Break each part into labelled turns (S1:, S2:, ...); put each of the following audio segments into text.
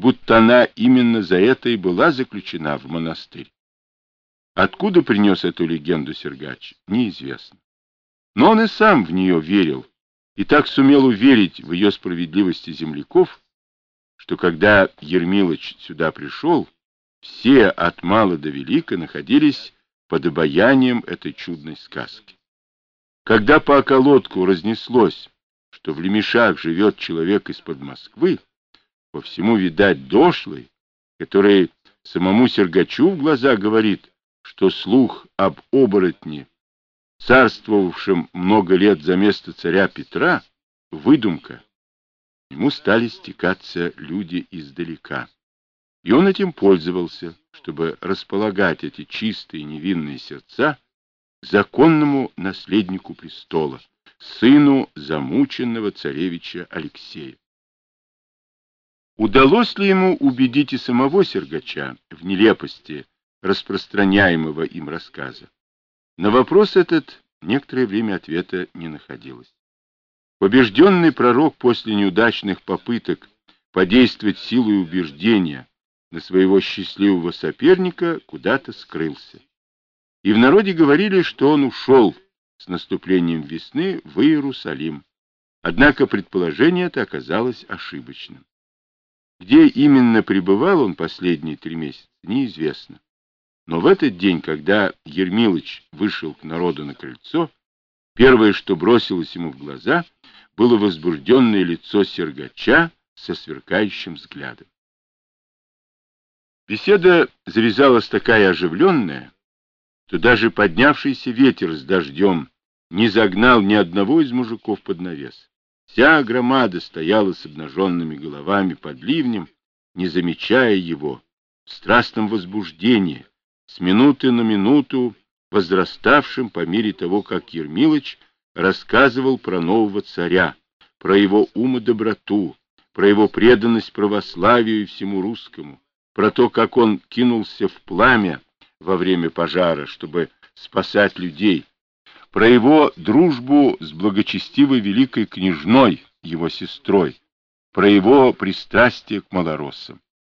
S1: будто она именно за это и была заключена в монастырь. Откуда принес эту легенду Сергач, неизвестно. Но он и сам в нее верил, и так сумел уверить в ее справедливости земляков, что когда Ермилыч сюда пришел, все от мала до велика находились под обаянием этой чудной сказки. Когда по околотку разнеслось, что в Лемешах живет человек из-под Москвы, по всему, видать, дошлый, который самому Сергачу в глаза говорит, что слух об оборотне, царствовавшем много лет за место царя Петра, выдумка. Ему стали стекаться люди издалека. И он этим пользовался, чтобы располагать эти чистые невинные сердца к законному наследнику престола, сыну замученного царевича Алексея. Удалось ли ему убедить и самого Сергача в нелепости распространяемого им рассказа? На вопрос этот некоторое время ответа не находилось. Побежденный пророк после неудачных попыток подействовать силой убеждения на своего счастливого соперника куда-то скрылся. И в народе говорили, что он ушел с наступлением весны в Иерусалим. Однако предположение это оказалось ошибочным. Где именно пребывал он последние 3 месяца, неизвестно. Но в этот день, когда Ермилыч вышел к народу на крыльцо, первое, что бросилось ему в глаза, было возбужденное лицо Сергача со сверкающим взглядом. Беседа завязалась такая оживленная, что даже поднявшийся ветер с дождем не загнал ни одного из мужиков под навес. Вся громада стояла с обнаженными головами под ливнем, не замечая его, в страстном возбуждении, с минуты на минуту возраставшим по мере того, как Ермилыч рассказывал про нового царя, про его ум и доброту, про его преданность православию и всему русскому, про то, как он кинулся в пламя во время пожара, чтобы спасать людей, про его дружбу с благочестивой великой княжной, его сестрой, про его пристрастие к малороссам.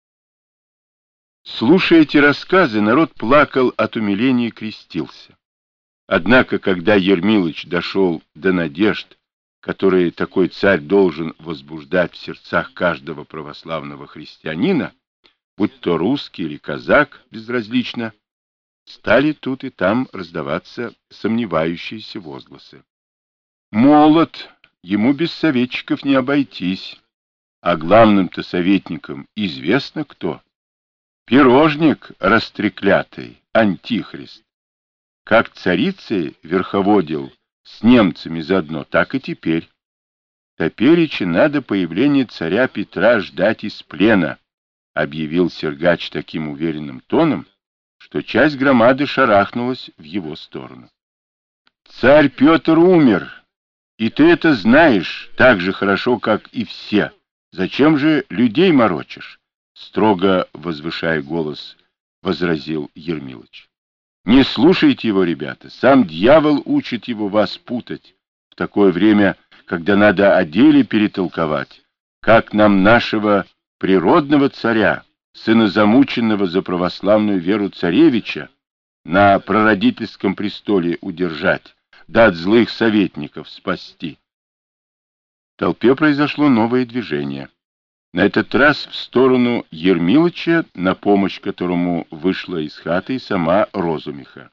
S1: Слушая эти рассказы, народ плакал от умиления и крестился. Однако, когда Ермилыч дошел до надежд, которые такой царь должен возбуждать в сердцах каждого православного христианина, будь то русский или казак, безразлично, стали тут и там раздаваться сомневающиеся возгласы. Молод, ему без советчиков не обойтись, а главным-то советником известно кто. Пирожник растреклятый, антихрист. Как царицей верховодил с немцами заодно, так и теперь. Топереча надо появления царя Петра ждать из плена, объявил Сергач таким уверенным тоном, что часть громады шарахнулась в его сторону. Царь Петр умер, и ты это знаешь так же хорошо, как и все. Зачем же людей морочишь? Строго возвышая голос, возразил Ермилыч. Не слушайте его, ребята, сам дьявол учит его вас путать в такое время, когда надо о деле перетолковать, как нам нашего природного царя, сына замученного за православную веру царевича, на прародительском престоле удержать, да от злых советников спасти. В толпе произошло новое движение. На этот раз в сторону Ермилыча, на помощь которому вышла из хаты и сама Розумиха.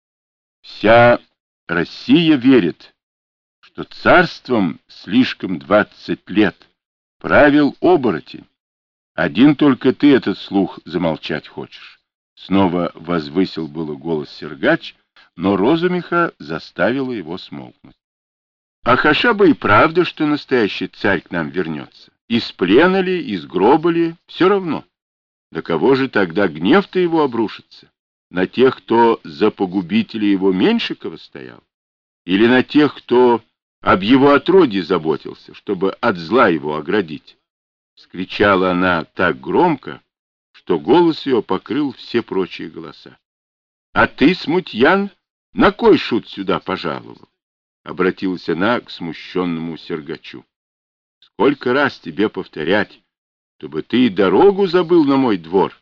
S1: Вся Россия верит, что царством слишком 20 лет правил оборотень. Один только ты этот слух замолчать хочешь. Снова возвысил было голос Сергач, но Розумиха заставила его смолкнуть. А хаша бы и правда, что настоящий царь к нам вернется. Из плена ли, из гроба ли, все равно. На кого же тогда гнев-то его обрушится? На тех, кто за погубителя его Меньшикова стоял? Или на тех, кто об его отродье заботился, чтобы от зла его оградить? Скричала она так громко, что голос ее покрыл все прочие голоса. — А ты, смутьян, на кой шут сюда пожаловал? — обратилась она к смущенному Сергачу. — Сколько раз тебе повторять, чтобы ты и дорогу забыл на мой двор.